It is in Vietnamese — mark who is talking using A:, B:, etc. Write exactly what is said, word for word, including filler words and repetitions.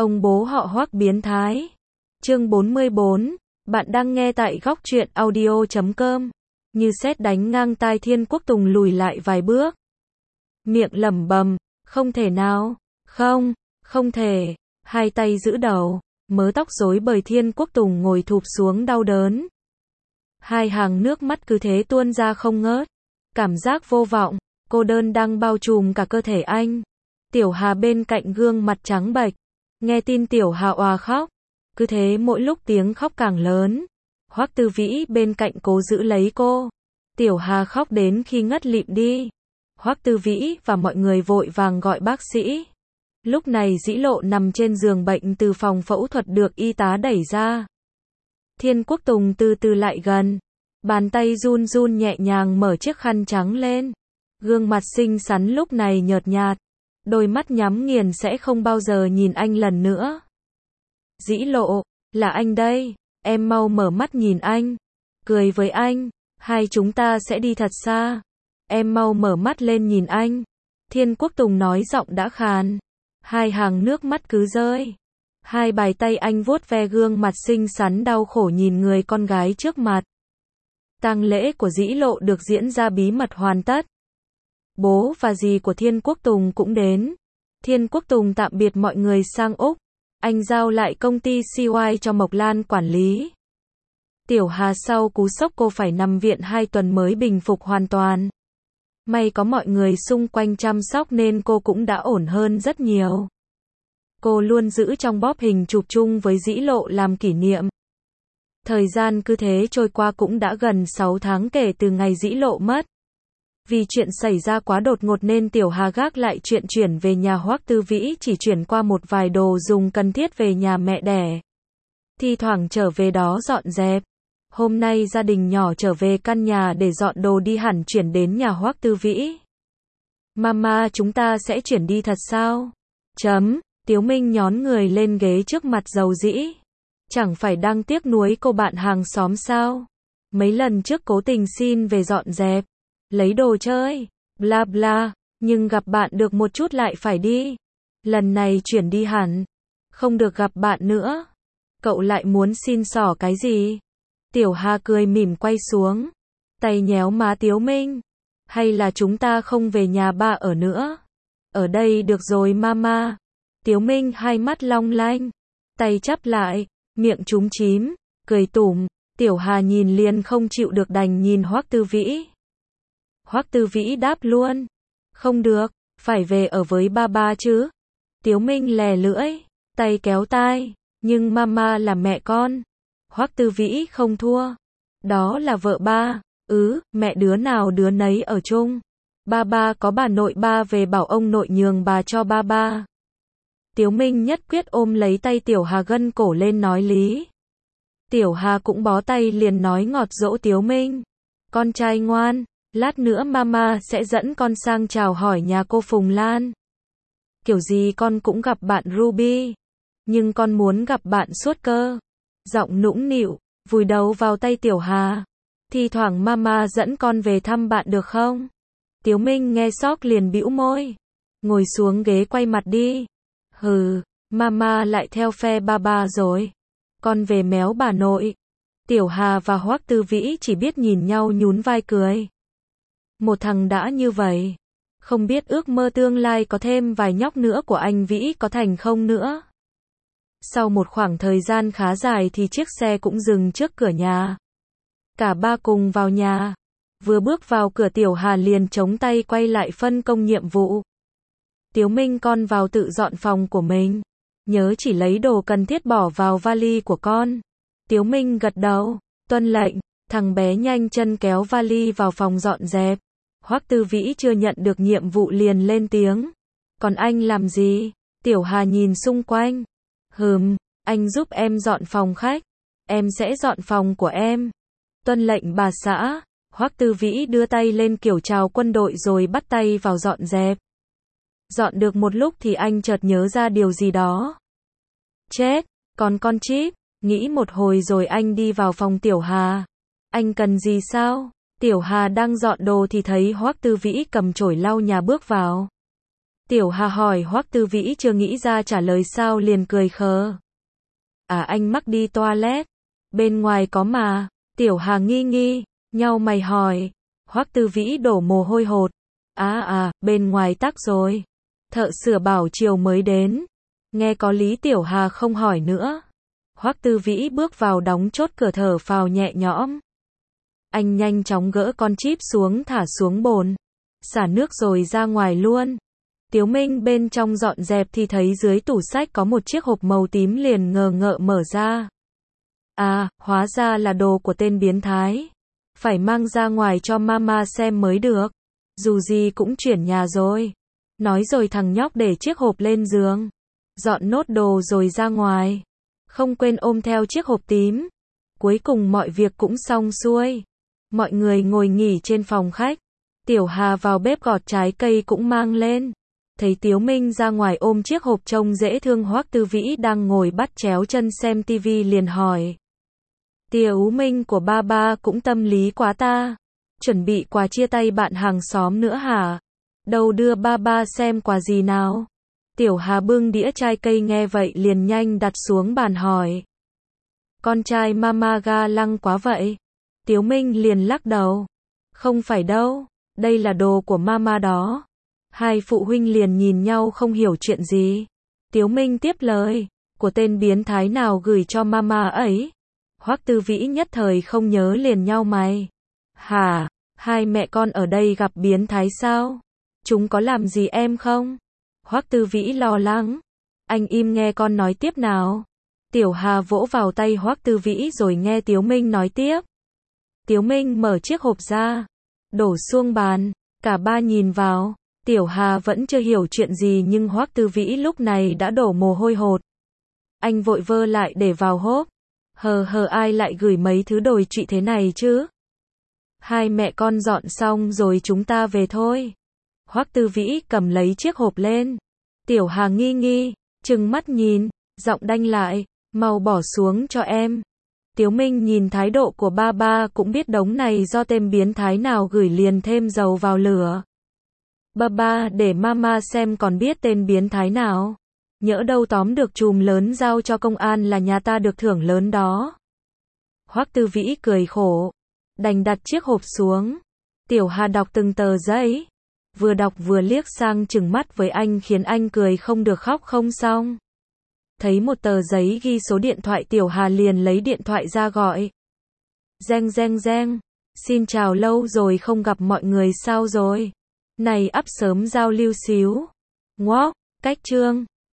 A: Ông bố họ Hoắc biến thái. Chương bốn mươi bốn, bạn đang nghe tại góc truyện audio chấm com. Như sét đánh ngang tai, Thiên Quốc Tùng lùi lại vài bước. Miệng lẩm bẩm, không thể nào, không, không thể, hai tay giữ đầu, mớ tóc rối bời. Thiên Quốc Tùng ngồi thụp xuống đau đớn. Hai hàng nước mắt cứ thế tuôn ra không ngớt. Cảm giác vô vọng, cô đơn đang bao trùm cả cơ thể anh. Tiểu Hà bên cạnh gương mặt trắng bệch. Nghe tin Tiểu Hà òa khóc. Cứ thế mỗi lúc tiếng khóc càng lớn. Hoắc Tư Vĩ bên cạnh cố giữ lấy cô. Tiểu Hà khóc đến khi ngất lịm đi. Hoắc Tư Vĩ và mọi người vội vàng gọi bác sĩ. Lúc này Dĩ Lộ nằm trên giường bệnh từ phòng phẫu thuật được y tá đẩy ra. Thiên Quốc Tùng từ từ lại gần. Bàn tay run run nhẹ nhàng mở chiếc khăn trắng lên. Gương mặt xinh xắn lúc này nhợt nhạt. Đôi mắt nhắm nghiền sẽ không bao giờ nhìn anh lần nữa. Dĩ Lộ, là anh đây, em mau mở mắt nhìn anh. Cười với anh, hai chúng ta sẽ đi thật xa. Em mau mở mắt lên nhìn anh. Thiên Quốc Tùng nói giọng đã khàn. Hai hàng nước mắt cứ rơi. Hai bàn tay anh vuốt ve gương mặt xinh xắn đau khổ nhìn người con gái trước mặt. Tang lễ của Dĩ Lộ được diễn ra bí mật hoàn tất. Bố và dì của Thiên Quốc Tùng cũng đến. Thiên Quốc Tùng tạm biệt mọi người sang Úc. Anh giao lại công ty xê i cho Mộc Lan quản lý. Tiểu Hà sau cú sốc cô phải nằm viện hai tuần mới bình phục hoàn toàn. May có mọi người xung quanh chăm sóc nên cô cũng đã ổn hơn rất nhiều. Cô luôn giữ trong bóp hình chụp chung với Dĩ Lộ làm kỷ niệm. Thời gian cứ thế trôi qua, cũng đã gần sáu tháng kể từ ngày Dĩ Lộ mất. Vì chuyện xảy ra quá đột ngột nên Tiểu Hà gác lại chuyện chuyển về nhà Hoắc Tư Vĩ, chỉ chuyển qua một vài đồ dùng cần thiết về nhà mẹ đẻ. Thi thoảng trở về đó dọn dẹp. Hôm nay gia đình nhỏ trở về căn nhà để dọn đồ đi hẳn chuyển đến nhà Hoắc Tư Vĩ. Mama, chúng ta sẽ chuyển đi thật sao? Chấm, Tiếu Minh nhón người lên ghế trước mặt dầu dĩ. Chẳng phải đang tiếc nuối cô bạn hàng xóm sao? Mấy lần trước cố tình xin về dọn dẹp, lấy đồ chơi, bla bla, nhưng gặp bạn được một chút lại phải đi. Lần này chuyển đi hẳn, không được gặp bạn nữa. Cậu lại muốn xin xỏ cái gì? Tiểu Hà cười mỉm quay xuống, tay nhéo má Tiếu Minh. Hay là chúng ta không về nhà ba ở nữa? Ở đây được rồi mama. Tiếu Minh hai mắt long lanh, tay chắp lại, miệng chúm chím, cười tủm. Tiểu Hà nhìn liền không chịu được đành nhìn Hoắc Tư Vĩ. Hoắc Tư Vĩ đáp luôn. Không được, phải về ở với ba ba chứ. Tiếu Minh lè lưỡi, tay kéo tai. Nhưng mama là mẹ con. Hoắc Tư Vĩ không thua. Đó là vợ ba. Ừ, mẹ đứa nào đứa nấy ở chung. Ba ba có bà nội, ba về bảo ông nội nhường bà cho ba ba. Tiếu Minh nhất quyết ôm lấy tay Tiểu Hà gân cổ lên nói lý. Tiểu Hà cũng bó tay liền nói ngọt dỗ Tiếu Minh. Con trai ngoan, lát nữa mama sẽ dẫn con sang chào hỏi nhà cô Phùng Lan. Kiểu gì con cũng gặp bạn Ruby. Nhưng con muốn gặp bạn suốt cơ. Giọng nũng nịu, vùi đầu vào tay Tiểu Hà. Thi thoảng mama dẫn con về thăm bạn được không? Tiếu Minh nghe sóc liền bĩu môi. Ngồi xuống ghế quay mặt đi. Hừ, mama lại theo phe ba ba rồi. Con về méo bà nội. Tiểu Hà và Hoắc Tư Vĩ chỉ biết nhìn nhau nhún vai cười. Một thằng đã như vậy, không biết ước mơ tương lai có thêm vài nhóc nữa của anh Vĩ có thành không nữa. Sau một khoảng thời gian khá dài thì chiếc xe cũng dừng trước cửa nhà. Cả ba cùng vào nhà. Vừa bước vào cửa Tiểu Hà liền chống tay quay lại phân công nhiệm vụ. Tiếu Minh, con vào tự dọn phòng của mình. Nhớ chỉ lấy đồ cần thiết bỏ vào vali của con. Tiếu Minh gật đầu, tuân lệnh. Thằng bé nhanh chân kéo vali vào phòng dọn dẹp. Hoắc Tư Vĩ chưa nhận được nhiệm vụ liền lên tiếng. Còn anh làm gì? Tiểu Hà nhìn xung quanh. Hừm, anh giúp em dọn phòng khách. Em sẽ dọn phòng của em. Tuân lệnh bà xã. Hoắc Tư Vĩ đưa tay lên kiểu chào quân đội rồi bắt tay vào dọn dẹp. Dọn được một lúc thì anh chợt nhớ ra điều gì đó. Chết, còn con Chip. Nghĩ một hồi rồi anh đi vào phòng Tiểu Hà. Anh cần gì sao? Tiểu Hà đang dọn đồ thì thấy Hoắc Tư Vĩ cầm chổi lau nhà bước vào. Tiểu Hà hỏi Hoắc Tư Vĩ chưa nghĩ ra trả lời sao liền cười khờ. À anh mắc đi toilet. Bên ngoài có mà. Tiểu Hà nghi nghi, nhau mày hỏi. Hoắc Tư Vĩ đổ mồ hôi hột. À à, bên ngoài tắc rồi. Thợ sửa bảo chiều mới đến. Nghe có lý Tiểu Hà không hỏi nữa. Hoắc Tư Vĩ bước vào đóng chốt cửa thở phào nhẹ nhõm. Anh nhanh chóng gỡ con chip xuống thả xuống bồn. Xả nước rồi ra ngoài luôn. Tiếu Minh bên trong dọn dẹp thì thấy dưới tủ sách có một chiếc hộp màu tím liền ngờ ngợ mở ra. À, hóa ra là đồ của tên biến thái. Phải mang ra ngoài cho mama xem mới được. Dù gì cũng chuyển nhà rồi. Nói rồi thằng nhóc để chiếc hộp lên giường. Dọn nốt đồ rồi ra ngoài. Không quên ôm theo chiếc hộp tím. Cuối cùng mọi việc cũng xong xuôi. Mọi người ngồi nghỉ trên phòng khách. Tiểu Hà vào bếp gọt trái cây cũng mang lên. Thấy Tiếu Minh ra ngoài ôm chiếc hộp trông dễ thương. Hoắc Tư Vĩ đang ngồi bắt chéo chân xem tivi liền hỏi. Tiếu Minh của ba ba cũng tâm lý quá ta. Chuẩn bị quà chia tay bạn hàng xóm nữa hả? Đâu đưa ba ba xem quà gì nào? Tiểu Hà bưng đĩa trái cây nghe vậy liền nhanh đặt xuống bàn hỏi. Con trai mama ga lăng quá vậy. Tiếu Minh liền lắc đầu. Không phải đâu, đây là đồ của mama đó. Hai phụ huynh liền nhìn nhau không hiểu chuyện gì. Tiếu Minh tiếp lời. Của tên biến thái nào gửi cho mama ấy? Hoắc Tư Vĩ nhất thời không nhớ liền nhau mày. Hả? Hai mẹ con ở đây gặp biến thái sao? Chúng có làm gì em không? Hoắc Tư Vĩ lo lắng. Anh im nghe con nói tiếp nào. Tiểu Hà vỗ vào tay Hoắc Tư Vĩ rồi nghe Tiếu Minh nói tiếp. Tiếu Minh mở chiếc hộp ra. Đổ xuống bàn. Cả ba nhìn vào. Tiểu Hà vẫn chưa hiểu chuyện gì nhưng Hoắc Tư Vĩ lúc này đã đổ mồ hôi hột. Anh vội vơ lại để vào hộp. Hờ hờ ai lại gửi mấy thứ đồi trụy thế này chứ? Hai mẹ con dọn xong rồi chúng ta về thôi. Hoắc Tư Vĩ cầm lấy chiếc hộp lên. Tiểu Hà nghi nghi, trừng mắt nhìn, giọng đanh lại, mau bỏ xuống cho em. Tiếu Minh nhìn thái độ của ba ba cũng biết đống này do tên biến thái nào gửi liền thêm dầu vào lửa. Ba ba để mama xem còn biết tên biến thái nào. Nhỡ đâu tóm được chùm lớn giao cho công an là nhà ta được thưởng lớn đó. Hoắc Tư Vĩ cười khổ. Đành đặt chiếc hộp xuống. Tiểu Hà đọc từng tờ giấy. Vừa đọc vừa liếc sang trừng mắt với anh khiến anh cười không được khóc không xong. Thấy một tờ giấy ghi số điện thoại Tiểu Hà liền lấy điện thoại ra gọi. Reng reng reng. Xin chào lâu rồi không gặp mọi người sao rồi? Này up sớm giao lưu xíu. Ngoác, cách chương.